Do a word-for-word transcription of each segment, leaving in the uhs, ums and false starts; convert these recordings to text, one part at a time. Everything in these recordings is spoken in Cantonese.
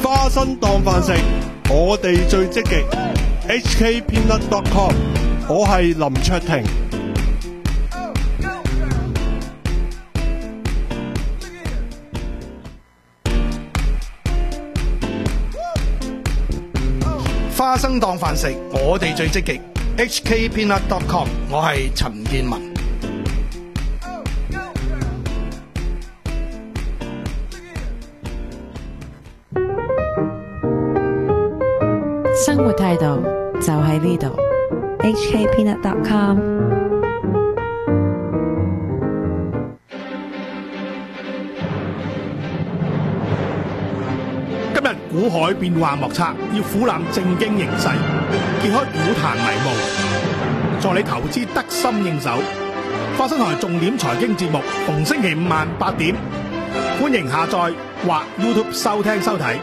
花生當飯食，我哋最積極。H K Peanut dot com， 我係林卓廷。 花生當飯食，我哋最積極。H K Peanut dot com， 我係陳建文。 生活態度就喺呢度。 H K Peanut dot com。 今日股海變幻莫測，要俯瞰正經形勢，揭開股壇迷霧，助你投資得心應手。花生台重點財經節目，逢星期五晚八點，歡迎下載或 YouTube 收聽收睇。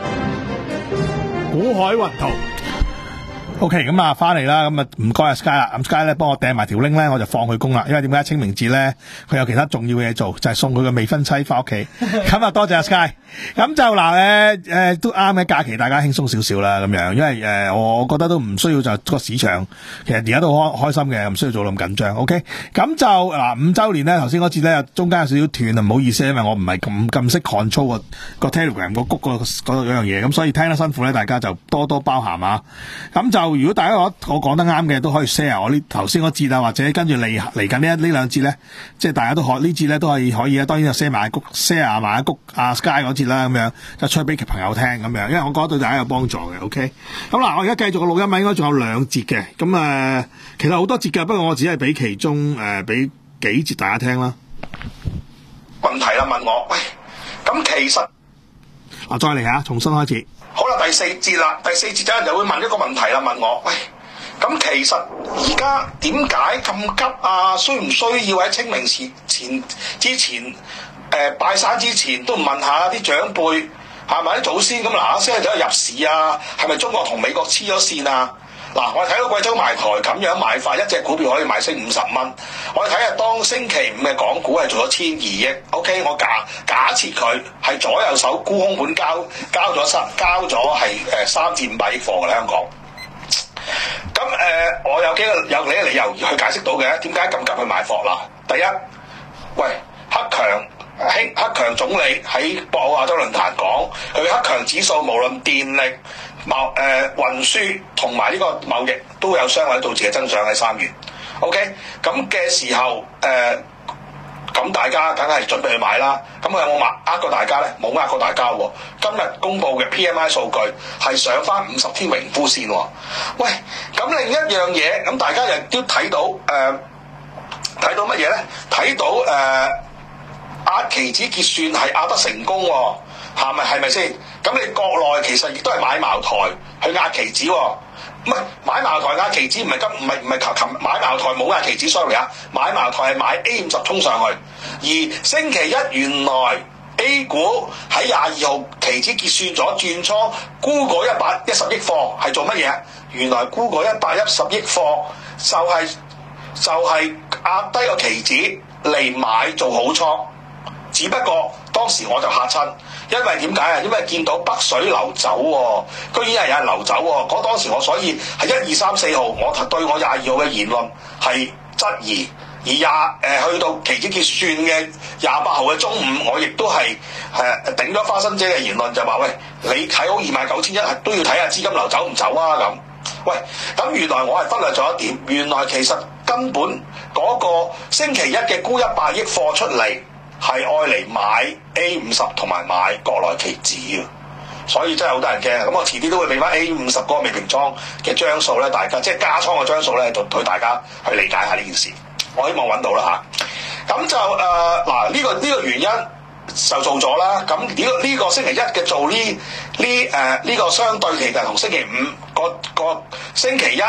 股海雲圖。OK， 咁啊，翻嚟啦，咁啊，唔該阿 Sky 啦，咁 Sky 咧幫我掟埋條 link 咧，我就放佢工啦。因為點解清明節咧，佢有其他重要嘅嘢做，就係、是、送佢個未婚妻翻屋企。咁啊，多謝阿 Sky。咁就嗱誒誒，都啱嘅假期，大家輕鬆少少啦，咁樣，因為誒、呃，我覺得都唔需要就個市場，其實而家都開開心嘅，唔需要做到咁緊張。OK， 咁就嗱五周年咧，頭先嗰節咧中間有少少斷啊，唔好意思，因為我唔係咁咁識 control 個個 Telegram 個谷個嗰樣嘢，咁所以聽得辛苦咧，大家就多多包涵啊。咁就如果大家覺得我講得啱嘅，都可以 share 我呢頭先嗰節啊，或者跟住嚟嚟緊呢一呢兩節咧，即係大家都可呢節咧都係可以啊。當然就 share 埋谷 share 埋谷啊 Sky 嗰節啦，咁樣就出俾朋友聽咁樣，因為我覺得對大家有幫助嘅。OK， 咁嗱，我而家繼續個錄音啊，應該仲有兩節嘅。咁誒、呃，其實好多節嘅，不過我只係俾其中誒俾、呃、幾節大家聽啦。 問題啦，問我喂，咁其實啊，再嚟下，重新開始。 好啦，第四節啦，第四節有人就會問一個問題啦，問我喂，咁其實而家點解咁急啊？需唔需要喺清明前前之前誒、呃、拜山之前都唔問下啲長輩係咪啲祖先咁嗱嗱聲走去入市啊？係咪中國同美國黐咗線啊？嗱，我哋睇到貴州茅台咁樣買法，一隻股票可以買升五十蚊。我哋睇下當星期五嘅港股係做咗千二億 ，OK， 我假假設佢係左右手沽空盤交交咗三交咗係誒三至五百億貨嘅香港。咁誒、呃，我有幾個有幾個理由去解釋到嘅，點解咁急去買貨啦？第一，喂，克強興克強總理喺博鰲亞洲論壇講，佢克強指數無論電力、貿誒運輸同埋呢個貿易都有雙位數字嘅增長喺三月。OK， 咁嘅時候誒，咁、呃、大家梗係準備去買啦。咁佢有冇呃過大家咧？冇呃過大家喎。今日公布嘅 P M I 數據係上翻五十天榮枯線喎。喂，咁另一樣嘢，咁大家亦都睇到誒，睇、呃、到乜嘢咧？睇到誒。呃壓期指結算係壓得成功喎，係咪係咪先？咁你國內其實亦都係買茅台去壓期指喎，唔係買茅台壓期指，唔係今唔係唔係琴琴買茅台冇壓期指 sorry 啊，買茅台係買 A 五十衝上去，而星期一原來 A 股喺廿二號期指結算咗轉倉沽嗰一百一十億貨係做乜嘢？原來沽嗰一百一十億貨就係、是、就係、是、壓低個期指嚟買做好倉。只不過當時我就嚇親，因為點解啊？因為見到北水流走喎、哦，居然係有人流走喎、哦。嗰當時我所以係一二三四號，我對我廿二號嘅言論係質疑，而廿誒、呃、去到期指結算嘅廿八號嘅中午，我亦都係誒頂咗花生姐嘅言論，就話喂，你睇好二萬九千一，都要睇下資金流走唔走啊咁。喂，咁原來我係忽略咗一點，原來其實根本嗰個星期一嘅沽一百億貨出嚟。係愛嚟買 A 五十同埋買國內期指啊，所以真係好多人驚。咁我遲啲都會俾翻 A 五十嗰個未平倉嘅張數咧，大家即係加倉嘅張數咧，就對大家去理解下呢件事。我希望揾到啦嚇。咁就誒嗱呢個呢、呢個原因就做咗啦。咁呢個呢個星期一嘅做呢呢誒呢個相對其實同星期五個個星期一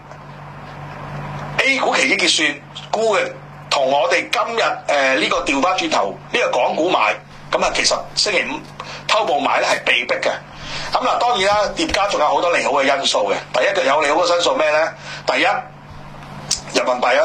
A 股期指結算沽嘅。同我哋今日誒呢個調翻轉頭呢、這個港股買，咁啊其實星期五偷步買咧係被逼嘅。咁嗱當然啦，疊加仲有好多利好嘅因素嘅。第一個有利好嘅因素咩咧？第一人民幣啊，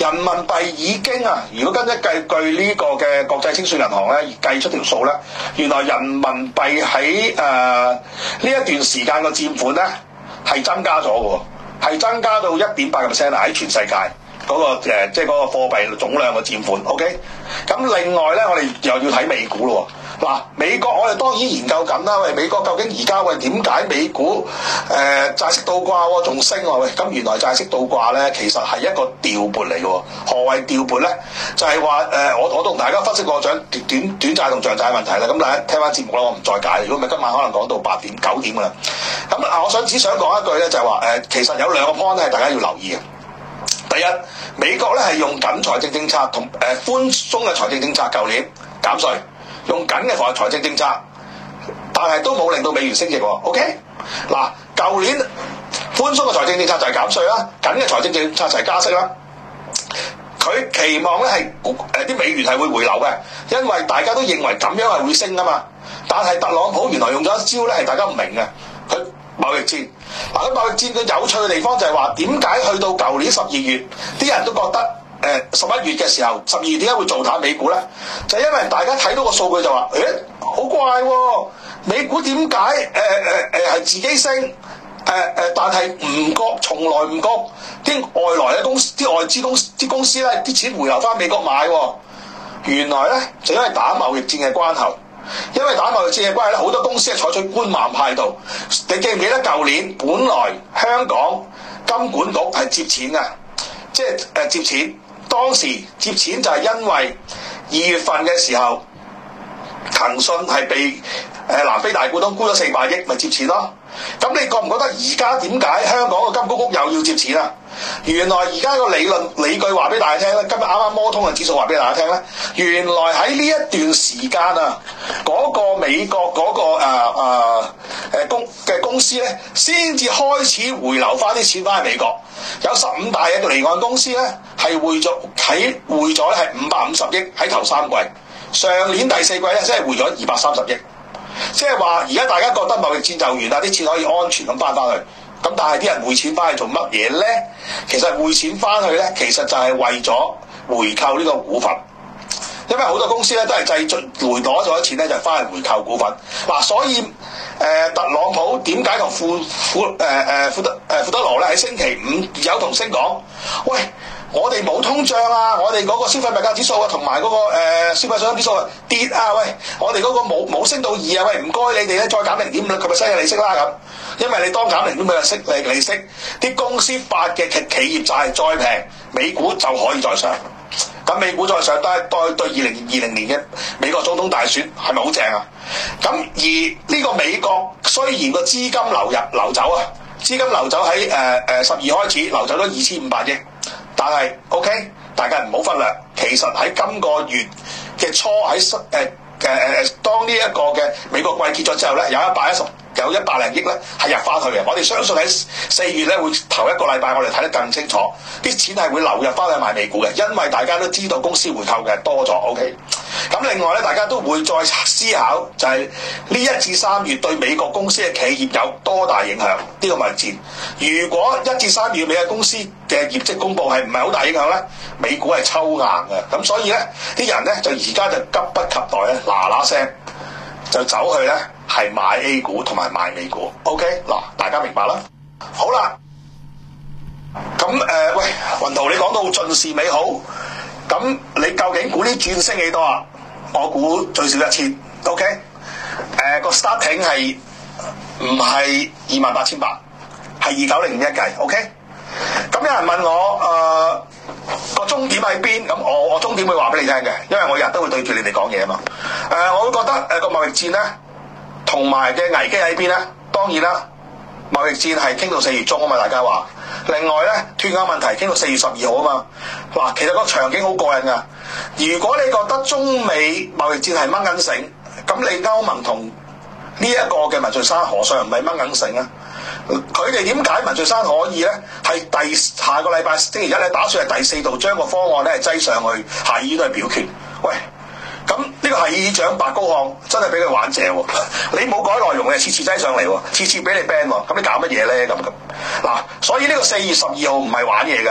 人民幣已經啊，如果跟一計據呢個嘅國際清算銀行咧計出條數咧，原來人民幣喺誒呢一段時間個佔款咧係增加咗嘅喎，係增加到一點八個 percent 啊！喺全世界嗰、那個、呃、即係嗰個貨幣總量嘅佔款。OK， 咁另外咧，我哋又要睇美股咯。嗱，美國我哋當然研究緊啦。喂，美國究竟而家喂點解美股誒、呃、債息倒掛喎，仲升喎？喂，咁原來債息倒掛咧，其實係一個調撥嚟嘅喎。何謂調撥咧？就係話誒，我我同大家分析過長短短短債同長債嘅問題啦。咁大家聽翻節目啦，我唔再解。如果唔係今晚可能講到八點九點㗎啦。咁啊，我想只想講一句咧，就係話誒，其實有兩個 point 咧係大家要留意嘅。第一，美國咧係用緊財政政策同誒寬鬆嘅財政政策，舊年減稅。用緊嘅財政政策，但係都冇令到美元升值喎。OK， 嗱，舊年寬鬆嘅財政政策就係減稅啦，緊嘅財政政策就係加息啦。佢期望咧係誒啲美元係會回流嘅，因為大家都認為咁樣係會升啊嘛。但係特朗普原來用咗一招咧係大家唔明嘅，佢貿易戰。嗱，佢貿易戰嘅有趣嘅地方就係話，點解去到舊年十二月，啲人都覺得？誒十一月嘅時候，十二月點解會做淡美股咧？就係因為大家睇到個數據就話，誒好怪喎、哦，美股點解誒誒誒係自己升？誒、呃、誒、呃，但係唔覺，從來唔覺啲外來嘅公司、啲外資公司、啲公司咧啲錢回流翻美國買喎、哦。原來咧就因為打貿易戰嘅關係，因為打貿易戰嘅關係咧，好多公司係採取觀望態度。你記唔記得舊年本來香港金管局係接錢㗎，即係誒接錢。當時接錢就係因為二月份嘅時候，騰訊係被誒南非大股東沽咗四百億，咪接錢咯。咁你覺唔覺得而家點解香港嘅金管局又要接錢啊？原來而家個理論理據話俾大家聽咧，今日啱啱摩通嘅指數話俾大家聽咧，原來喺呢一段時間啊，嗰、那個美國嗰、那個誒誒誒公嘅公司咧，先至開始回流翻啲錢翻去美國。有十五大嘅離岸公司咧，係匯咗喺匯咗咧係五百五十億喺頭三季，上年第四季咧即係匯咗二百三十億。即係話而家大家覺得貿易戰就完啦，啲錢可以安全咁翻翻去。咁但係啲人匯錢翻去做乜嘢咧？其實匯錢翻去咧，其實就係為咗回購呢個股份。因為好多公司咧都係製進回攞咗啲錢咧，就翻去回購股份。嗱、啊，所以誒、呃、特朗普點解同富富誒誒富德誒富德羅咧喺星期五有同聲講，喂，我哋冇通脹啊，我哋嗰個消費物價指數啊，同埋嗰個誒、呃、消費信心指數啊跌啊，喂，我哋嗰個冇冇升到二啊，喂，唔該你哋咧再減零點五啦，佢咪收嘅利息啦咁。因為你當減零點五嘅息利利息，啲公司發嘅企企業債再平，美股就可以再上。咁美股再上都係對對二零二零年嘅美國總統大選係咪好正啊？咁而呢個美國雖然個資金流入流走啊，資金流走喺誒誒十二開始流走咗二千五百億，但係 OK， 大家唔好忽略，其實喺今個月嘅初喺誒誒誒當呢一個嘅美國季結咗之後咧，有一百一十。有一百零億咧係入翻去嘅，我哋相信喺四月咧會頭一個禮拜我哋睇得更清楚，啲錢係會流入翻去買美股嘅，因為大家都知道公司回購嘅多咗 ，OK。咁另外咧，大家都會再思考就係呢一至三月對美國公司嘅企業有多大影響呢、呢個貿易戰。如果一至三月美國公司嘅業績公佈係唔係好大影響咧，美股係抽硬嘅。咁所以咧，啲人咧就而家就急不及待咧，嗱嗱聲就走去咧。係買 A 股同埋買美股 ，OK 嗱，大家明白啦。好啦，咁誒、呃，喂，雲圖你講到盡是美好，咁你究竟估啲轉升幾多啊？我估最少一千 ，OK？ 誒、呃、個 starting 係唔係二萬八千八，係二九零五一計 ，OK？ 咁有人問我誒個終點喺邊？咁我我終點會話俾你聽嘅，因為我日日都會對住你哋講嘢啊嘛。誒、呃，我會覺得誒個貿易戰咧。同埋嘅危機喺邊咧？當然啦，貿易戰係傾到四月中啊嘛，大家話。另外咧，脫歐問題傾到四月十二號啊嘛。嗱，其實個場景好過癮噶。如果你覺得中美貿易戰係掹緊繩，咁你歐盟同呢一個嘅文翠珊何嘗唔係掹緊繩啊？佢哋點解文翠珊可以咧？係第下個禮拜星期一咧，打算係第四度將個方案咧係擠上去，下議都係表決。喂！咁呢個係議長白高漢真係俾佢玩謝喎！你冇改內容嘅，次次擠上嚟喎，次次俾你 ban 喎，咁你搞乜嘢咧？咁咁嗱，所以呢個四月十二號唔係玩嘢㗎。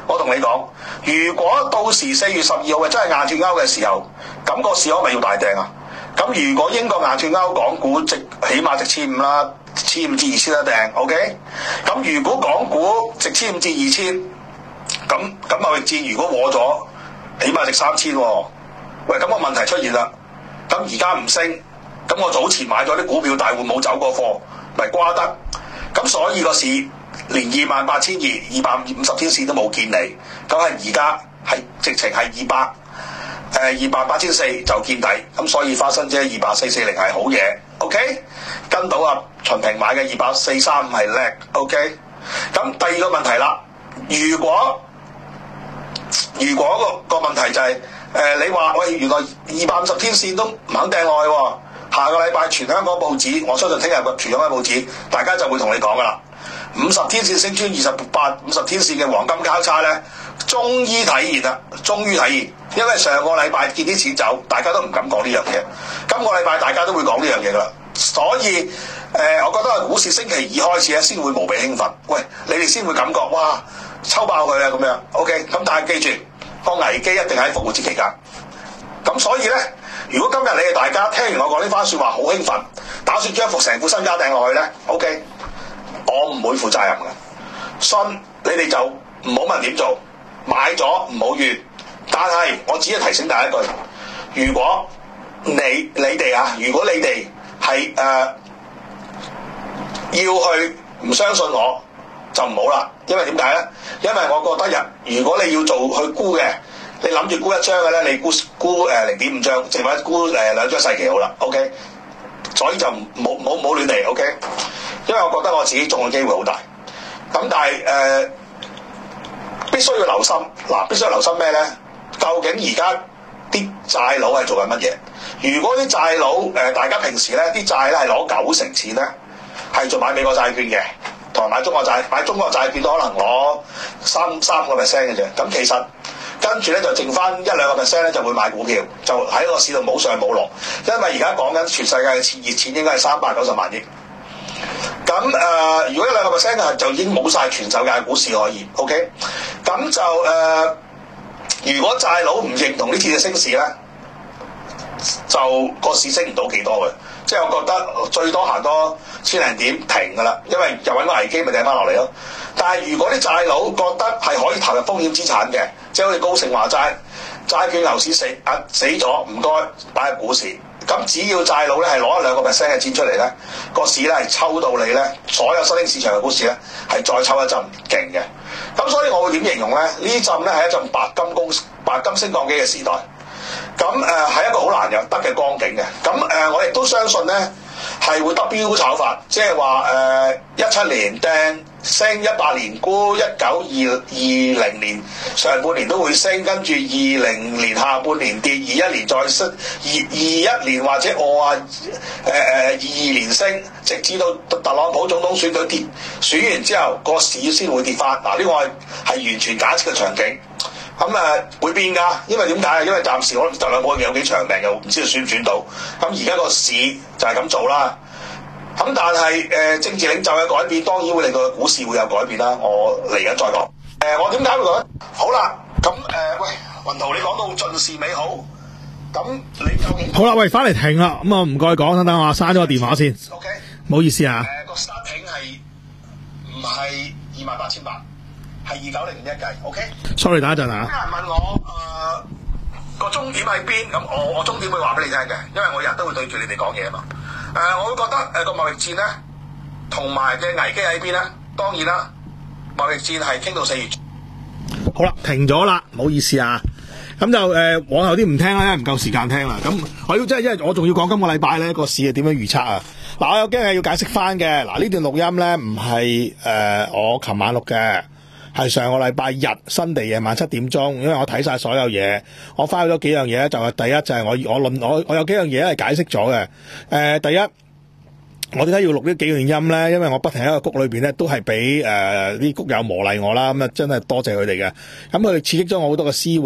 我同你講，如果到時四月十二號係真係硬脱歐嘅時候，咁、個市可咪要大掟啊？咁如果英國硬脱歐，港股值起碼值千五啦，千五至二千一掟 ，OK？ 咁如果港股值千五至二千，咁咁貿易戰如果和咗，起碼值三千喎。喂，咁、個問題出現啦。咁而家唔升，咁我早前買咗啲股票大戶冇走過貨，咪瓜得。咁所以個市連二萬八千二、二百五十天線都冇見你，咁係而家係直情係二百誒二萬八千四就見底，咁所以發生啫二百四四零係好嘢 ，OK？ 跟到啊秦平買嘅二百四三五係叻 ，OK？ 咁第二個問題啦，如果如果個個問題就係、是、誒、呃、你話喂原來二百五十天線都唔肯掟落去喎，下個禮拜全香港報紙，我相信聽日個全香港報紙，大家就會同你講噶啦。五十天線升穿二十八，五十天線嘅黃金交叉咧，終於體現啦，終於體現。因為上個禮拜見啲錢走，大家都唔敢講呢樣嘢。今個禮拜大家都會講呢樣嘢噶啦，所以誒、呃，我覺得股市星期二開始咧，先會無比興奮。喂，你哋先會感覺哇，抽爆佢啊咁樣。OK，咁但係記住，個危機一定喺復活節期間。咁所以咧，如果今日你哋大家聽完我講呢番説話好興奮，打算將副成副身家掟落去咧 ，OK， 我唔會負責任嘅。信你哋就唔好問點做，買咗唔好怨。但係我只係提醒大家一句：如果你你哋啊，如果你哋係誒要去唔相信我，就唔好啦。因為點解咧？因為我覺得人如果你要做去沽嘅，你諗住沽一張嘅咧，你沽沽誒零點五張，淨係沽誒兩張細期好啦。OK， 所以就冇冇冇亂嚟。OK， 因為我覺得我自己中嘅機會好大。咁但係誒、呃、必須要留心嗱，必須要留心咩咧？究竟而家啲債佬係做緊乜嘢？如果啲債佬誒、呃，大家平時咧啲債咧係攞九成錢咧，係做買美國債券嘅，同埋買中國債，買中國債券都可能攞三三個 percent 嘅啫。咁其實跟住咧就剩翻一兩個 percent 咧就會買股票，就喺個市度冇上冇落。因為而家講緊全世界嘅熱錢應該係三百九十萬億。咁誒、呃，如果一兩個 percent 嘅就已經冇晒全世界股市可以 OK。咁就誒。呃如果債佬唔認同呢次嘅升市咧，就個市升唔到幾多嘅，即係我覺得最多行多千零點停㗎啦，因為又揾個危機咪掟翻落嚟咯。但係如果啲債佬覺得係可以投入風險資產嘅，即係好似高盛話齋，債券牛市死啊死咗，唔該擺入股市。咁只要債佬咧係攞一兩個 percent 嘅錢出嚟咧，個市咧係抽到你咧，所有新興市場嘅股市咧係再抽一陣勁嘅。咁所以我會點形容咧？呢陣咧係一陣白金公白金升降機嘅時代。咁誒係一個好難有得嘅光景嘅。咁誒、呃、我亦都相信咧係會 W 炒法，即係話誒一七年掟升，一八年沽，一九二二零年上半年都會升，跟住二零年下半年跌，二一年再升，二二一年或者我話誒誒二二年升，直至到特朗普總統選舉跌選完之後，個市先會跌翻。嗱、呃、呢、這個係係完全假設嘅場景。咁誒、呃、會變㗎，因為點解？因為暫時我特朗普有幾長命，又唔知道選唔選到。咁而家個市就係咁做啦。咁但係誒、呃、政治領袖嘅改變，當然會令到個股市會有改變啦。我嚟緊再講。誒、呃、我點解會講？好啦，咁誒、呃、喂，雲圖你講到盡是美好，咁你究竟好啦？喂，翻嚟停啦。咁啊唔該講，等等我刪咗個電話先。 OK， 唔好意思啊。 誒個 starting 係唔係二萬八千八？係二九零一計 ，OK。Sorry， 等一陣啊。 有人問我誒個終點喺邊？咁我我終點會話俾你聽嘅，因為我日日都會對住你哋講嘢啊嘛。誒、呃，我會覺得誒個貿易戰咧，同埋嘅危機喺邊咧？當然啦，貿易戰係傾到四月。 好啦，停咗啦，唔好意思啊。咁就誒、呃、往後啲唔聽啦，因為唔夠時間聽啦。咁我要即係因為我仲要講今個禮拜咧個市係點樣預測啊？嗱，我有驚係要解釋翻嘅。嗱，呢段錄音咧唔係誒我琴晚錄嘅。係上個禮拜日新地夜晚七點鐘，因為我睇晒所有嘢，我花咗幾樣嘢，就係第一就係我我論我我有幾樣嘢係解釋咗嘅。誒、呃，第一我點解要錄呢幾樣音咧？因為我不停喺個谷裏邊咧，都係俾誒啲谷友磨礪我啦。咁啊，真係多謝佢哋嘅。咁佢哋刺激咗我好多嘅思維。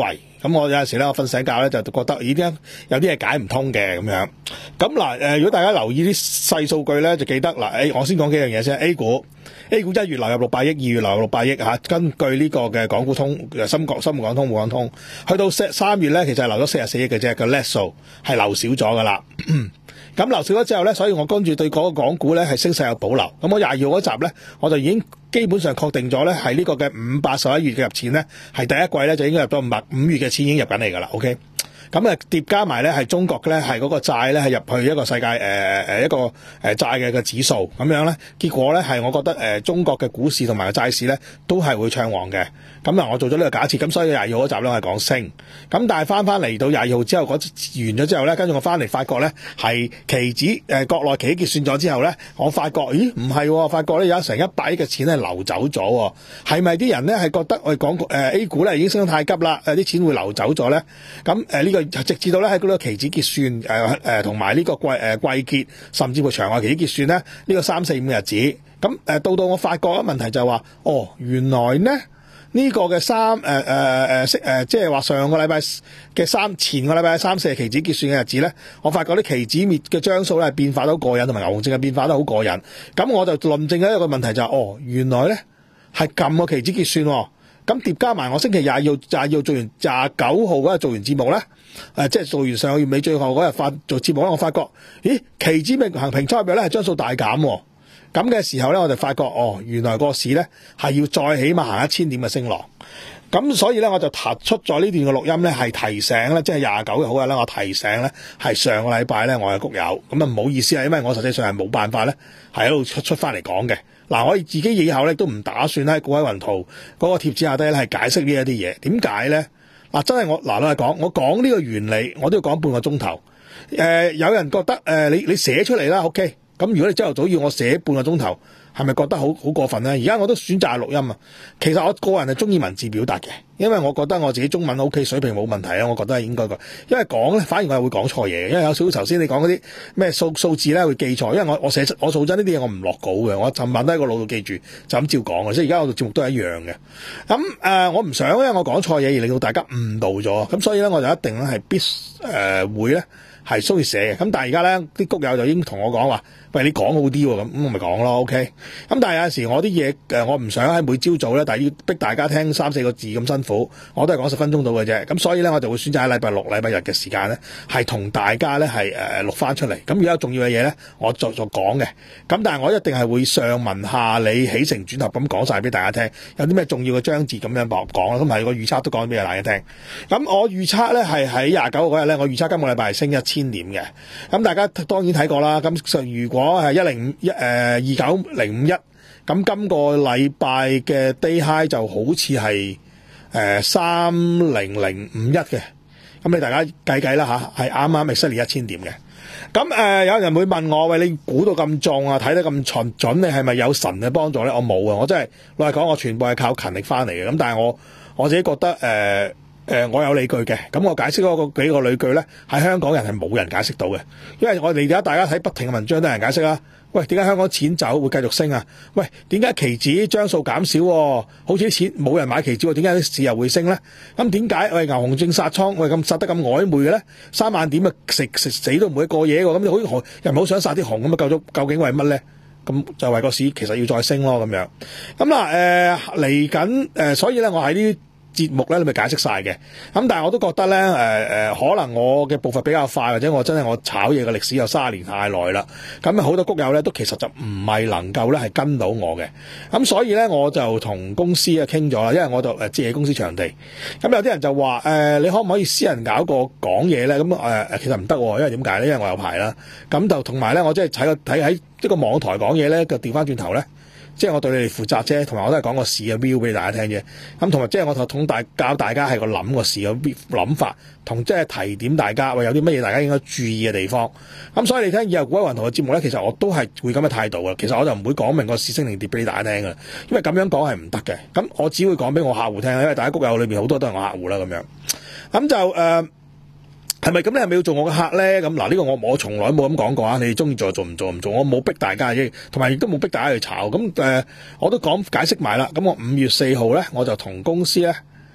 咁我有陣時咧，我瞓醒覺咧就覺得咦啲有啲嘢解唔通嘅咁樣。咁嗱誒，如果大家留意啲細數據咧，就記得嗱誒、欸，我先講幾樣嘢先。A 股 A 股一月流入六百億，二月流入六百億嚇。根據呢個嘅港股通、深港深港通、滬港通，去到三月咧，其實係流咗四十四億嘅啫，個 net 數係流少咗噶啦。咁流少咗之後咧，所以我跟住對嗰個港股咧係升勢有保留。咁我廿二號嗰集咧，我就已經基本上確定咗咧，係呢個嘅五百十一月嘅入錢咧，係第一季咧就應該入到五百五月嘅錢已經入緊嚟噶啦。OK。咁啊疊加埋咧係中國咧係嗰個債咧係入去一個世界誒誒、呃、一個誒債嘅嘅指數咁樣咧，結果咧係我覺得誒、呃、中國嘅股市同埋個債市咧都係會暢旺嘅。咁啊我做咗呢個假設，咁所以廿二號嗰集咧係講升。咁但係翻翻嚟到廿二號之後嗰完咗之後咧，跟住我翻嚟發覺咧係期指誒、呃、國內期指結算咗之後咧，我發覺咦唔係、哦，發覺咧有成一百億嘅錢係流走咗、哦，係咪啲人咧係覺得我哋講誒 A 股咧已經升得太急啦，誒啲錢會流走咗咧？咁誒呢個直至到咧喺嗰個期指結算誒誒同埋呢個季誒、呃、季結，甚至乎場外期指結算咧，呢、這個三四五日子，咁誒、呃、到到我發覺嘅問題就係話，哦原來咧呢、這個嘅三誒誒誒息誒即係話上個禮拜嘅三前個禮拜三四期指結算嘅日子咧，我發覺啲期指滅嘅張數咧變化都好過癮，同埋牛熊證嘅變化都好過癮，咁我就論證咗一個問題就係、是，哦原來咧係撳個期指結算、哦。咁疊加埋我星期廿二號廿二號做完廿九號嗰日做完節目咧，誒、呃、即係做完上個月尾最後嗰日發做節目咧，我發覺，咦期指明行平倉入邊咧係張數大減、哦，咁嘅時候咧我就發覺，哦原來個市咧係要再起碼行一千點嘅升浪，咁所以咧我就突出咗呢段嘅錄音咧係提醒咧，即係廿九號日咧我提醒咧係上個禮拜咧我嘅谷友，咁啊唔好意思啊，因為我實際上係冇辦法咧係喺度出出翻嚟講嘅。嗱，我自己以後咧都唔打算喺股海雲圖嗰個貼紙下低咧係解釋呢一啲嘢。點解咧？嗱，真係我嗱老實講，我講呢個原理，我都要講半個鐘頭。誒、呃，有人覺得誒、呃，你你寫出嚟啦 ，OK。咁如果你朝頭早要我寫半個鐘頭，係咪覺得好好過分咧？而家我都選擇係錄音啊。其實我個人係中意文字表達嘅，因為我覺得我自己中文 OK， 水平冇問題啊。我覺得係應該嘅，因為講咧反而我係會講錯嘢嘅，因為有少少頭先你講嗰啲咩數數字咧會記錯，因為我我寫我做真呢啲嘢我唔落稿嘅，我尋晚都喺個腦度記住就咁照講嘅，所以而家我做節目都係一樣嘅。咁誒、呃，我唔想因為我講錯嘢而令到大家誤導咗，咁所以咧我就一定咧係必誒、呃、會咧係需要寫嘅。咁但係而家咧啲谷友就已經同我講話，喂你講好啲喎，咁咁我咪講咯 ，OK。咁但係有陣時我啲嘢誒，我唔想喺每朝早咧，但係要逼大家聽三四個字咁辛苦，我都係講十分鐘到嘅啫。咁所以咧，我就會選擇喺禮拜六、禮拜日嘅時間咧，係同大家咧係誒錄翻出嚟。咁如果有重要嘅嘢咧，我就就講嘅。咁但係我一定係會上文下理、起承轉合咁講晒俾大家聽。有啲咩重要嘅章節咁樣講講啦。咁係個預測都講俾大家聽。咁我預測咧係喺廿九號嗰日咧，我預測今個禮拜係升一千點嘅。咁大家當然睇過啦。咁如果係一零五一誒二九零五一。咁今個禮拜嘅 day high 就好似係誒三零零五一嘅，咁你大家計計啦吓，係啱啱 exactly 一千點嘅。咁誒、呃、有人會問我，喂，你估到咁重啊，睇得咁準準，你係咪有神嘅幫助咧？我冇啊，我真係老實講，我全部係靠勤力翻嚟嘅。咁但係我我自己覺得誒誒、呃呃、我有理據嘅。咁我解釋嗰個幾個理據咧，喺香港人係冇人解釋到嘅，因為我哋而家大家睇不停嘅文章都有人解釋啦。喂，點解香港錢走會繼續升啊？喂，點解期指張數減少、啊？好似啲錢冇人買期指喎，點解啲市又會升咧？咁點解喂牛熊證殺倉，喂咁殺得咁曖昧嘅咧？三萬點啊，食食死都唔會過夜喎。咁你好似又唔好想殺啲熊咁啊？究竟究竟為乜咧？咁就為個市其實要再升咯咁樣。咁嗱誒嚟緊誒，所以咧我喺呢啲節目咧，你咪解釋晒嘅。咁但係我都覺得咧，誒、呃、誒，可能我嘅步伐比較快，或者我真係我炒嘢嘅歷史有三十年太耐啦。咁好多谷友咧都其實就唔係能夠咧係跟到我嘅。咁所以咧我就同公司啊傾咗啦，因為我就誒借公司場地。咁有啲人就話誒、呃，你可唔可以私人搞個講嘢咧？咁誒誒，其實唔得，因為點解咧？因為我有牌啦。咁就同埋咧，我即係睇個睇喺一個網台講嘢咧，就調翻轉頭咧。即係我對你哋負責啫，同埋我都係講個市嘅 view 俾大家聽啫。咁同埋即係我同大教大家係個諗個市嘅諗法，同即係提點大家，喂有啲乜嘢大家應該注意嘅地方。咁所以你聽以後股海雲圖嘅節目咧，其實我都係會咁嘅態度嘅。其實我就唔會講明個市升定跌俾你大家聽嘅，因為咁樣講係唔得嘅。咁我只會講俾我客戶聽，因為大家谷友裏邊好多都係我客戶啦咁樣。咁就誒。呃係咪咁？你係咪要做我嘅客咧？咁嗱，呢個我我從來冇咁講過啊！你哋中意做就做，唔做唔做，我冇逼大家嘅，同埋亦都冇逼大家去炒。咁誒、呃，我都講解釋埋啦。咁我五月四號咧，我就同公司咧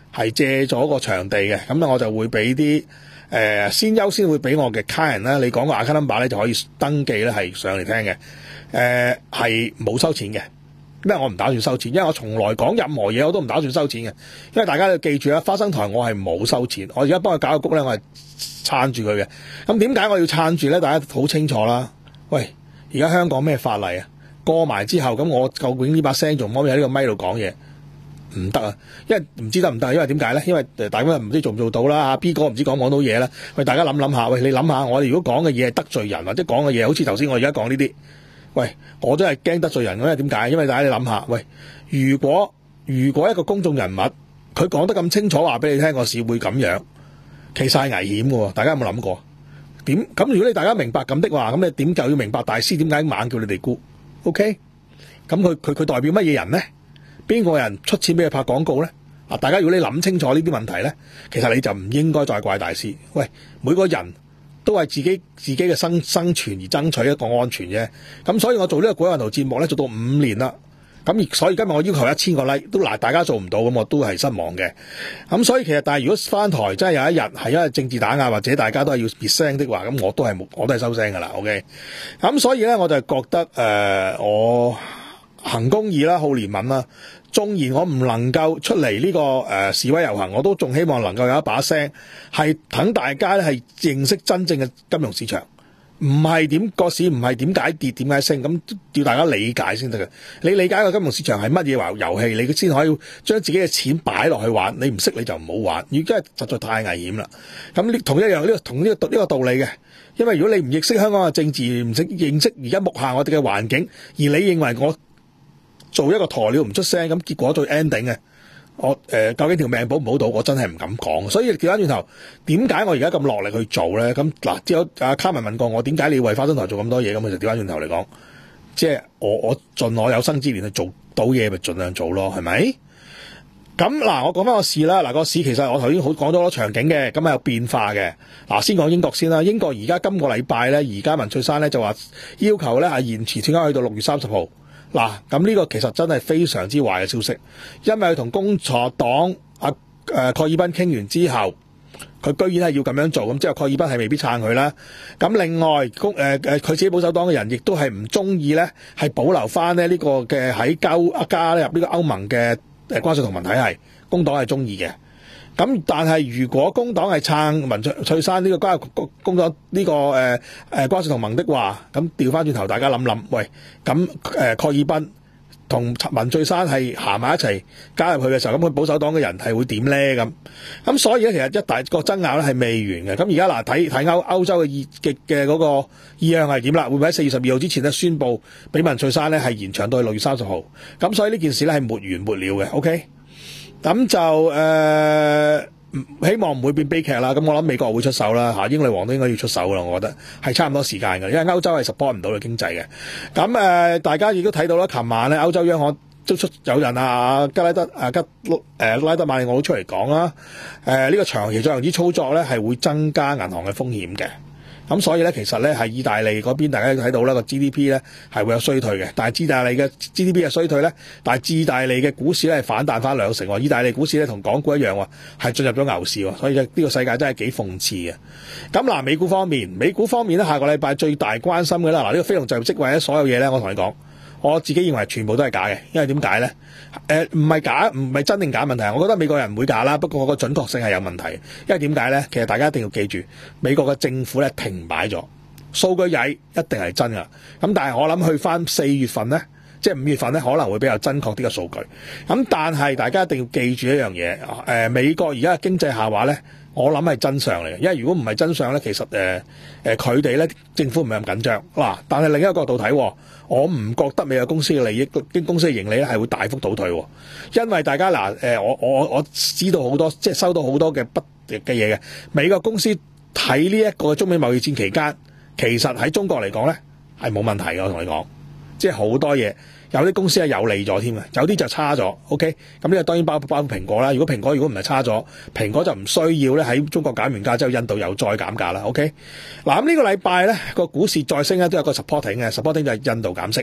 係借咗個場地嘅，咁咧我就會俾啲誒先優先會俾我嘅客人啦，你講個 account number 咧就可以登記咧係上嚟聽嘅，誒係冇收錢嘅。因為我唔打算收錢，因為我從來講任何嘢我都唔打算收錢嘅。因為大家要記住啦，花生台我係冇收錢，我而家幫佢搞個谷咧，我係撐住佢嘅。咁點解我要撐住咧？大家好清楚啦。喂，而家香港咩法例啊？過埋之後，咁我究竟呢把聲仲可唔可以喺呢個咪度講嘢？唔得啊！因為唔知得唔得，因為點解咧？因為大家唔知做唔做到啦。阿 B 哥唔知講唔講到嘢啦。喂，大家諗諗下，喂，你諗下，我哋如果講嘅嘢係得罪人，或者講嘅嘢好似頭先我而家講呢啲。喂，我都係驚得罪人，因為點解？因為大家你諗下，喂，如果如果一個公眾人物佢講得咁清楚話俾你聽個事會咁樣，其實係危險嘅。大家有冇諗過？點咁？如果你大家明白咁的話，咁你點就要明白大師點解猛叫你哋沽 ？OK？咁佢佢佢代表乜嘢人呢？邊個人出錢俾佢拍廣告呢？啊！大家如果你諗清楚呢啲問題呢，其實你就唔應該再怪大師。喂，每個人都係自己自己嘅生生存而爭取一個安全啫。咁所以我做呢個鬼運圖節目咧，做到五年啦。咁所以今日我要求一千個 like 都嗱，大家做唔到，咁我都係失望嘅。咁所以其實但係如果翻台真係有一日係因為政治打壓或者大家都係要滅聲的話，咁我都係冇，我都係收聲噶啦。OK。咁所以咧我就覺得誒、呃、我行公義啦，好憐憫啦。縱然我唔能夠出嚟呢、這個誒、呃、示威遊行，我都仲希望能夠有一把聲，係等大家咧係認識真正嘅金融市場，唔係點個市唔係點解跌點解升，咁要大家理解先得嘅。你理解個金融市場係乜嘢話遊戲，你先可以將自己嘅錢擺落去玩。你唔識你就唔好玩，而家實在太危險啦。咁呢同一樣呢、這個同呢、這個呢、這個道理嘅，因為如果你唔認識香港嘅政治，唔識認識而家目下我哋嘅環境，而你認為我做一個鴕鳥唔出聲，咁結果最 ending 嘅，我誒、呃、究竟條命保唔保到？我真係唔敢講。所以調翻轉頭，點解我而家咁落力去做咧？咁嗱，之後阿卡文問過我，點解你要為花生台做咁多嘢？咁我就調翻轉頭嚟講，即係我我盡我有生之年去做到嘢，咪盡量做咯，係咪？咁嗱，我講翻個市啦。嗱，個市其實我頭先好講咗好多場景嘅，咁係有變化嘅。嗱，先講英國先啦。英國而家今個禮拜咧，而家文翠珊咧就話要求咧係延遲脫歐去到六月三十號。嗱，咁呢個其實真係非常之壞嘅消息，因為佢同工作黨阿誒蓋爾賓傾完之後，佢居然係要咁樣做，咁即係蓋爾賓係未必撐佢啦。咁另外公誒誒佢自己保守黨嘅人亦都係唔中意咧，係保留翻咧呢個嘅喺歐加入呢個歐盟嘅誒關稅同盟體系，工黨係中意嘅。咁但係如果工黨係撐文翠翠珊呢個加入工黨呢個誒誒關稅同盟的話，咁調翻轉頭大家諗諗，喂，咁誒蓋爾賓同文翠珊係行埋一齊加入去嘅時候，咁佢保守黨嘅人係會點咧？咁咁所以咧，其實一大個爭拗咧係未完嘅。咁而家嗱睇睇歐歐洲嘅意嘅嘅嗰個意向係點啦？會唔會喺四月十二號之前咧宣佈俾文翠珊咧係延長到去六月三十號？咁所以呢件事咧係沒完沒了嘅。OK。咁就誒、呃，希望唔會變悲劇啦。咁我諗美國會出手啦，嚇英女王都應該要出手啦。我覺得係差唔多時間嘅，因為歐洲係 support 唔到嘅經濟嘅。咁誒、呃，大家亦都睇到啦，琴晚咧歐洲央行都出有人啊，吉拉德啊吉誒、呃、拉德馬利奧出嚟講啦。誒、呃、呢、這個長期再融資操作咧係會增加銀行嘅風險嘅。咁所以咧，其實咧係意大利嗰邊，大家睇到啦個 G D P 咧係會有衰退嘅。但係意大利嘅 G D P 嘅衰退咧，但係意大利嘅股市咧係反彈翻兩成喎。意大利股市咧同港股一樣喎，係進入咗牛市喎。所以呢個世界真係幾諷刺嘅。咁嗱，美股方面，美股方面咧，下個禮拜最大關心嘅啦，嗱、這、呢個非農就業職位咧，所有嘢咧，我同你講，我自己認為全部都係假嘅，因為點解咧？誒唔係假，唔係真定假問題。我覺得美國人唔會假啦，不過個準確性係有問題。因為點解咧？其實大家一定要記住，美國嘅政府咧停擺咗，數據曳一定係真噶。咁但係我諗去翻四月份咧，即係五月份咧，可能會比較真確啲嘅數據。咁但係大家一定要記住一樣嘢，誒美國而家嘅經濟下滑咧，我諗係真相嚟嘅。因為如果唔係真相咧，其實誒誒佢哋咧政府唔係咁緊張嗱。但係另一個角度睇，我唔覺得美國公司嘅利益、經公司嘅盈利咧係會大幅倒退，因為大家嗱誒，我我我知道好多，即係收到好多嘅不嘅嘢嘅美國公司睇呢一個中美貿易戰期間，其實喺中國嚟講咧係冇問題嘅。我同你講，即係好多嘢。有啲公司係有利咗添嘅，有啲就差咗。OK，咁呢個當然包包括蘋果啦。如果蘋果如果唔係差咗，蘋果就唔需要咧喺中國減完價之後，印度又再減價啦。OK，嗱咁呢個禮拜咧個股市再升咧都有個 supporting 嘅 supporting 就係印度減息。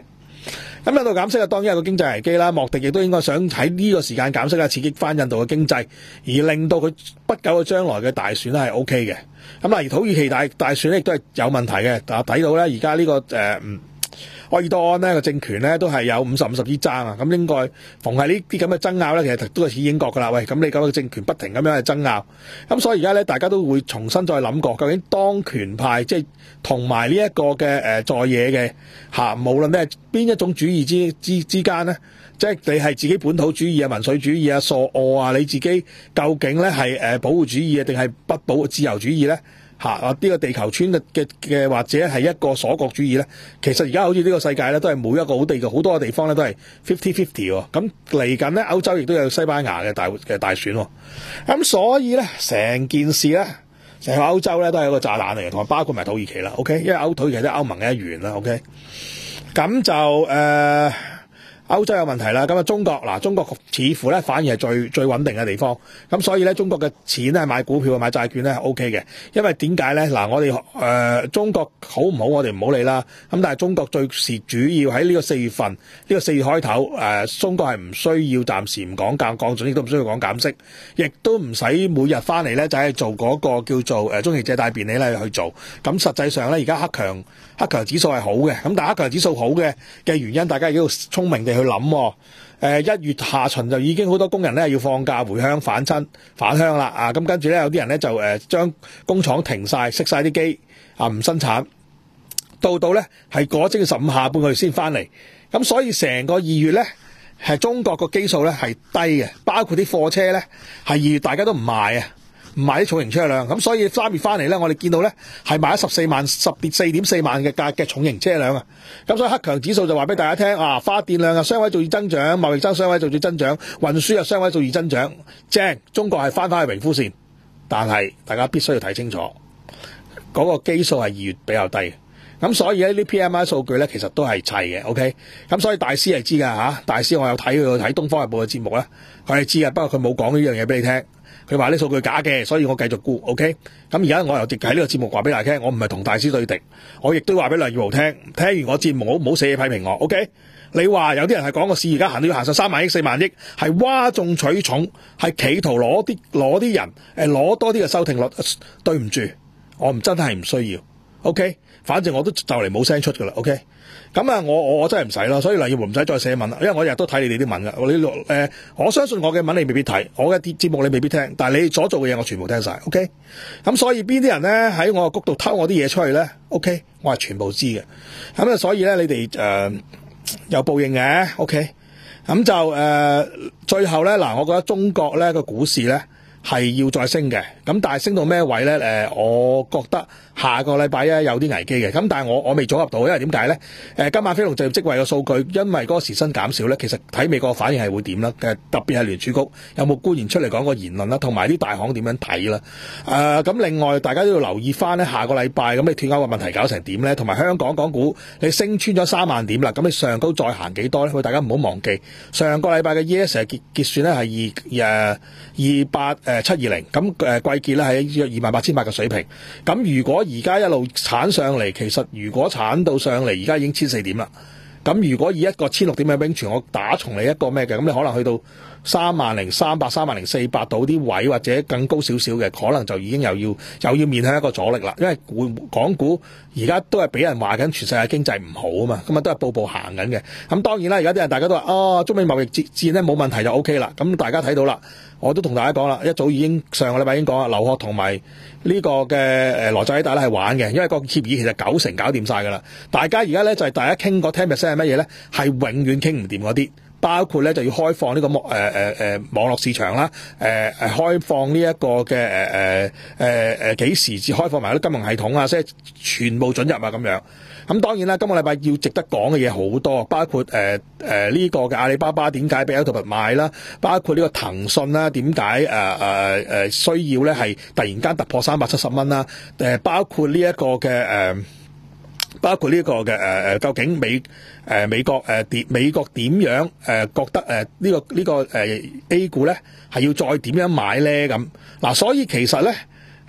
咁印度減息啊，當然係個經濟危機啦。莫迪亦都應該想喺呢個時間減息啊，刺激翻印度嘅經濟，而令到佢不久嘅將來嘅大選咧係 O K 嘅。咁而土耳其大大選咧亦都係有問題嘅。但係睇到咧而家呢個誒嗯。埃爾多安呢個政權咧都係有五十五十之爭啊，咁應該逢係呢啲咁嘅爭拗咧，其實都係似英國噶啦。喂，咁你咁嘅政權不停咁樣去爭拗，咁所以而家咧大家都會重新再諗過，究竟當權派即係同埋呢一個嘅誒、呃、在野嘅嚇，無論咧邊一種主義之之之間咧，即係你係自己本土主義啊、民粹主義啊、索俄啊，你自己究竟咧係誒保護主義啊，定係不保自由主義咧？嚇啊！呢個地球村嘅嘅或者係一個鎖國主義咧，其實而家好似呢個世界咧，都係每一個好地嘅好多個地方咧，都係 fifty fifty 喎。咁嚟緊咧，歐洲亦都有西班牙嘅大嘅大選喎。咁所以咧，成件事咧，成個歐洲咧都係一個炸彈嚟嘅，同埋包括埋土耳其啦。OK，因為歐土耳其都係歐盟嘅一員啦。OK，咁就誒。呃歐洲有問題啦，咁啊中國嗱，中國似乎咧反而係最最穩定嘅地方，咁所以咧中國嘅錢咧買股票買債券咧係 O K 嘅，因為點解咧嗱？我哋誒、呃、中國好唔好我哋唔好理啦，咁但係中國最是主要喺呢個四月份呢、呢個四月開頭誒、呃，中國係唔需要暫時唔講降降準，亦都唔需要講減息，亦都唔使每日翻嚟咧就係做嗰個叫做誒中期借貸便利咧去做，咁實際上咧而家克強克強指數係好嘅，咁但係克強指數好嘅嘅原因，大家亦都聰明地去諗，誒、呃、一月下旬就已經好多工人咧要放假回鄉返親返鄉啦，啊咁跟住咧有啲人咧就誒將工廠停晒熄晒啲機啊唔生產，到到咧係過正十五下半個月先翻嚟，咁所以成個二月咧係中國個基數咧係低嘅，包括啲貨車咧係二月大家都唔賣啊。唔買啲重型車輛，咁所以三月翻嚟咧，我哋見到咧係買咗十四萬十跌四點四萬嘅價嘅重型車輛啊，咁所以克強指數就話俾大家聽啊，發電量啊雙位數字增長，貿易增雙位數字增長，運輸啊雙位數字增長，正中國係翻返去榮枯線，但係大家必須要睇清楚嗰、那個基數係二月比較低，咁所以呢啲 P M I 數據咧其實都係砌嘅 ，OK， 咁所以大師係知㗎嚇，大師我有睇佢睇東方日報嘅節目咧，佢係知嘅，不過佢冇講呢樣嘢俾你聽。佢話呢數據假嘅，所以我繼續估 OK。咁而家我又直喺呢個節目話俾大家聽，我唔係同大師對敵，我亦都話俾梁耀豪聽。聽完我節目，唔好唔好寫嘢批評我 OK。你話有啲人係講個市而家行到要行上三萬億、四萬億，係嘩眾取寵，係企圖攞啲攞啲人誒攞多啲嘅收聽率。對唔住，我唔真係唔需要 OK。反正我都就嚟冇聲出噶啦 OK。咁啊，我我我真係唔使咯，所以梁耀豪唔使再寫文啦，因為我日日都睇你哋啲文噶。我呢誒、呃，我相信我嘅文你未必睇，我嘅啲節目你未必聽，但係你所做嘅嘢我全部聽晒 OK。咁所以邊啲人咧喺我個谷度偷我啲嘢出去咧 OK， 我係全部知嘅。咁啊，所以咧你哋誒、呃、有報應嘅 OK。咁就誒、呃、最後咧嗱，我覺得中國咧個股市咧係要再升嘅，咁但係升到咩位咧？誒、呃，我覺得下個禮拜咧有啲危機嘅，咁但係我我未組合到，因為點解咧？誒、呃，今晚非農就業職位嘅數據，因為嗰個時薪減少咧，其實睇美國反應係會點啦？誒，特別係聯儲局有冇官員出嚟講個言論啦，同埋啲大行點樣睇啦？誒、呃，咁另外大家都要留意翻咧，下個禮拜咁你脫歐嘅問題搞成點咧？同埋香港港股你升穿咗三萬點啦，咁你上高再行幾多咧？大家唔好忘記上個禮拜嘅 E S 結結算咧係二誒二八誒。七二零咁誒季結咧喺二萬八千八嘅水平，咁如果而家一路鏟上嚟，其實如果鏟到上嚟，而家已經千四點啦。咁如果以一個千六點嘅冰泉，我打從你一個咩嘅，咁你可能去到三萬零三百、三萬零四百到啲位，或者更高少少嘅，可能就已經又要又要面向一個阻力啦。因為股港股而家都係俾人話緊全世界經濟唔好啊嘛，咁啊都係步步行緊嘅。咁當然啦，而家啲人大家都話哦，中美貿易戰戰咧冇問題就 O K 啦。咁大家睇到啦，我都同大家講啦，一早已經上個禮拜已經講啦，劉鶴同埋呢個嘅誒羅澤希達咧係玩嘅，因為個協議其實九成搞掂晒㗎啦。大家而家咧就係、是、大家傾個 ten percent 係乜嘢咧？係永遠傾唔掂嗰啲。包括咧就要開放呢、這個網誒誒誒網絡市場啦，誒、呃、誒開放呢一個嘅誒誒誒誒幾時至開放埋啲金融系統啊，即係全部准入啊咁樣。咁當然啦，今個禮拜要值得講嘅嘢好多，包括誒誒呢個嘅阿里巴巴點解俾 Alphabet 買啦，包括呢個騰訊啦點解誒誒誒需要咧係突然間突破三百七十蚊啦，誒包括呢一個嘅誒。呃包括呢個嘅誒誒，究竟美誒、呃、美國誒點、呃、美國點樣誒、呃、覺得誒呢、呃這個呢、這個誒、呃、A 股咧係要再點樣買咧咁嗱，所以其實咧誒、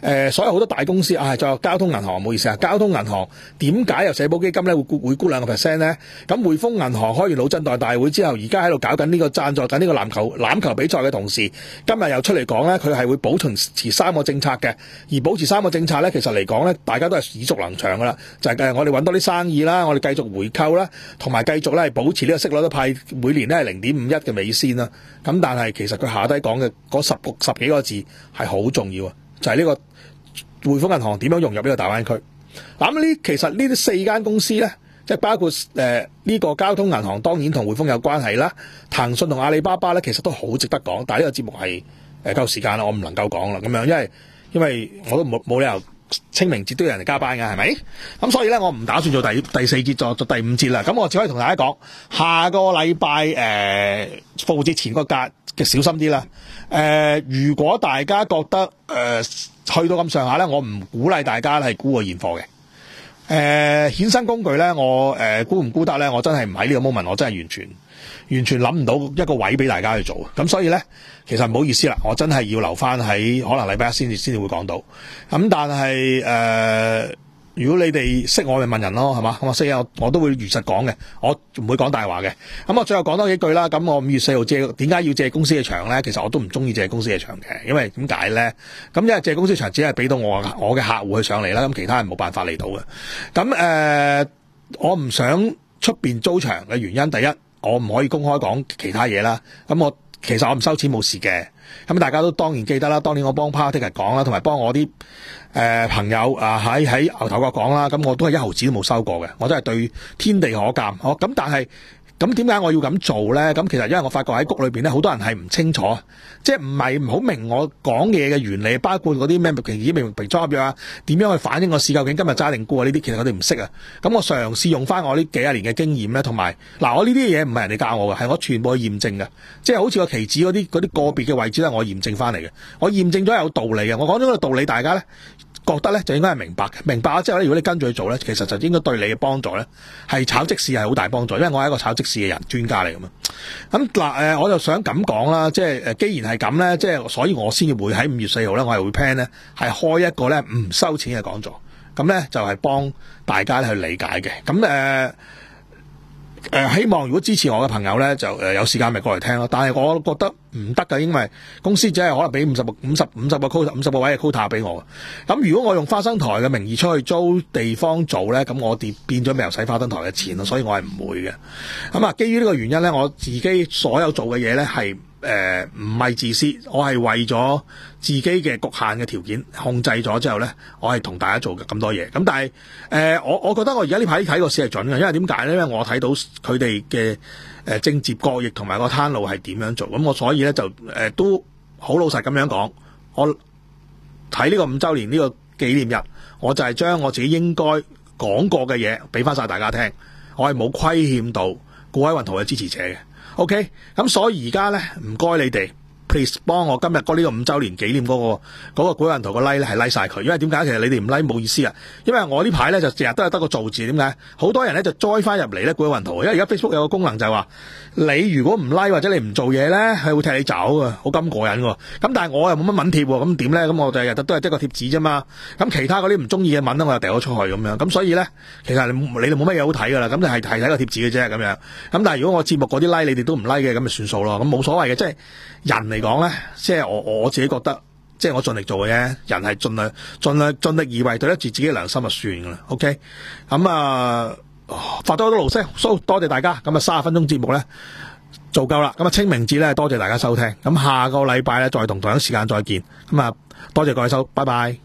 誒所有好多大公司啊，仲有交通銀行，唔好意思啊，交通銀行點解有社保基金咧會沽會沽兩個 percent 咧？咁匯豐銀行開完腦震盪大會之後，而家喺度搞緊呢個贊助緊呢個籃球籃球比賽嘅同時，今日又出嚟講咧，佢係會保存持三個政策嘅，而保持三個政策咧，其實嚟講咧，大家都係耳熟能詳噶啦，就係、是、我哋揾多啲生意啦，我哋繼續回購啦，同埋繼續咧係保持呢個息率都派每年咧係零點五一嘅尾先啦。咁但係其實佢下低講嘅嗰十個十幾個字係好重要啊，就係、是、呢個匯豐銀行點樣融入呢個大灣區。嗱咁呢其實呢啲四間公司咧，即係包括誒呢、呃這個交通銀行，當然同匯豐有關係啦。騰訊同阿里巴巴咧，其實都好值得講，但係呢個節目係誒夠時間啦，我唔能夠講啦咁樣，因為因為我都冇冇理由清明節都有人嚟加班㗎，係咪？咁所以咧，我唔打算做第第四節，做做第五節啦。咁我只可以同大家講，下個禮拜誒復活節前個假嘅小心啲啦。誒、呃，如果大家覺得誒、呃、去到咁上下咧，我唔鼓勵大家係沽個現貨嘅。誒、呃，衍生工具咧，我誒沽唔沽得咧？我真係唔喺呢個 moment，我真係完全完全諗唔到一個位俾大家去做。咁所以咧，其實唔好意思啦，我真係要留翻喺可能禮拜一先至先至會講到。咁但係誒、呃，如果你哋識我，咪問人咯，係嘛？咁我識我我都會如實講嘅，我唔會講大話嘅。咁我最後講多幾句啦。咁我五月四號借點解要借公司嘅場咧？其實我都唔中意借公司嘅場嘅，因為點解咧？咁因為借公司場只係俾到我我嘅客戶去上嚟啦，咁其他人冇辦法嚟到嘅。咁誒、呃，我唔想出邊租場嘅原因，第一，我唔可以公開講其他嘢啦。咁我其實我唔收錢冇事嘅。咁大家都當然記得啦，當年我幫 Party 人講啦，同埋幫我啲誒、呃、朋友啊喺喺牛頭角講啦，咁我都係一毫子都冇收過嘅，我真係對天地可鑑。哦，咁但係咁點解我要咁做咧？咁其實因為我發覺喺谷裏邊咧，好多人係唔清楚，即係唔係唔好明我講嘢嘅原理，包括嗰啲咩平時明平倉合約啊，點樣去反映個市究竟今日揸定沽啊？呢啲其實我哋唔識啊。咁我嘗試用翻我呢幾廿年嘅經驗咧，同埋嗱我呢啲嘢唔係人哋教我嘅，係我全部去驗證嘅，即係好似個期指嗰啲嗰啲個別嘅位置咧，我驗證翻嚟嘅，我驗證咗有道理嘅，我講咗個道理，大家咧覺得咧就應該係明白嘅，明白咗之後咧，如果你跟住去做咧，其實就應該對你嘅幫助咧係炒即市係好大幫助，因為我係一個炒即市嘅人專家嚟㗎嘛。咁嗱誒，我就想咁講啦，即係誒，既然係咁咧，即係所以我先至會喺五月四號咧，我係會 plan 咧係開一個咧唔收錢嘅講座，咁咧就係、是、幫大家去理解嘅。咁誒誒，希望如果支持我嘅朋友咧，就誒有時間咪過嚟聽咯。但係我覺得唔得㗎，因為公司只係可能俾五十個、五十五十個 quota、五十個位嘅 quota 俾我。咁如果我用花生台嘅名義出去租地方做咧，咁我哋變咗咪又使花生台嘅錢咯，所以我係唔會嘅。咁啊，基於呢個原因咧，我自己所有做嘅嘢咧係誒唔係自私，我係為咗自己嘅局限嘅條件控制咗之後咧，我係同大家做嘅咁多嘢。咁但係誒、呃，我我覺得我而家呢排睇個市係準嘅，因為點解咧？因為我睇到佢哋嘅誒政治博弈同埋個攤路係點樣做，咁我所以咧就誒、呃、都好老實咁樣講，我睇呢個五週年呢個紀念日，我就係將我自己應該講過嘅嘢俾翻晒大家聽，我係冇虧欠到各位雲圖嘅支持者嘅。OK， 咁所以而家咧唔該你哋 please 幫我今日嗰呢個五週年紀念嗰、嗰個嗰、嗰個古雲圖個 like 咧係 like 晒佢，因為點解？其實你哋唔 like 冇意思啊，因為我呢排咧就成日都係得個造字，點解？好多人咧就 join 翻入嚟咧古雲圖，因為而家 Facebook 有個功能就係話你如果唔 like 或者你唔做嘢咧，係會踢你走啊，好咁過癮喎。咁但係我又冇乜文貼喎，咁點咧？咁我就日日都係得個貼紙啫嘛。咁其他嗰啲唔中意嘅文咧，我就掉咗出去咁樣。咁所以咧，其實你你哋冇乜嘢好睇噶啦，咁就係係睇個貼紙嘅啫咁樣。咁但係如果我節目嗰啲 like 你哋都唔 like 嘅，咁咪算數咯。咁冇所謂嘅，即係人嚟講咧，即係我我自己覺得，即係我盡力做嘅啫。人係盡量盡量盡力而為，對得住自己嘅良心就算噶啦。OK，咁啊。發多好多勞聲，so, 多謝大家。咁啊，三十分鐘節目咧做夠啦。咁啊，清明節咧多謝大家收聽。咁下個禮拜咧再同同樣時間再見。咁啊，多謝各位收，拜拜。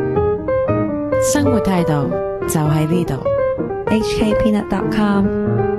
生活態度就喺呢度。 H K Peanut dot com